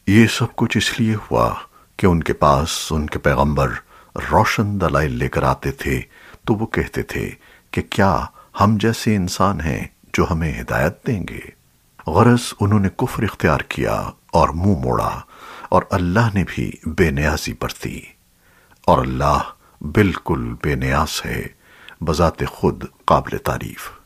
ये सब कुछ इसलिए हुआ कि उनके पास उनके पैगंबर रोशन दलाइल लेकर आते थे, तो वो कहते थे कि क्या हम जैसे इंसान हैं जो हमें हिदायत देंगे। गरज उन्होंने कुफ्र इख्तियार किया और मुंह मोड़ा, और अल्लाह ने भी बेनियाजी बरती, और अल्लाह बिल्कुल बेनियाज है, बजाते खुद काबिल तारीफ।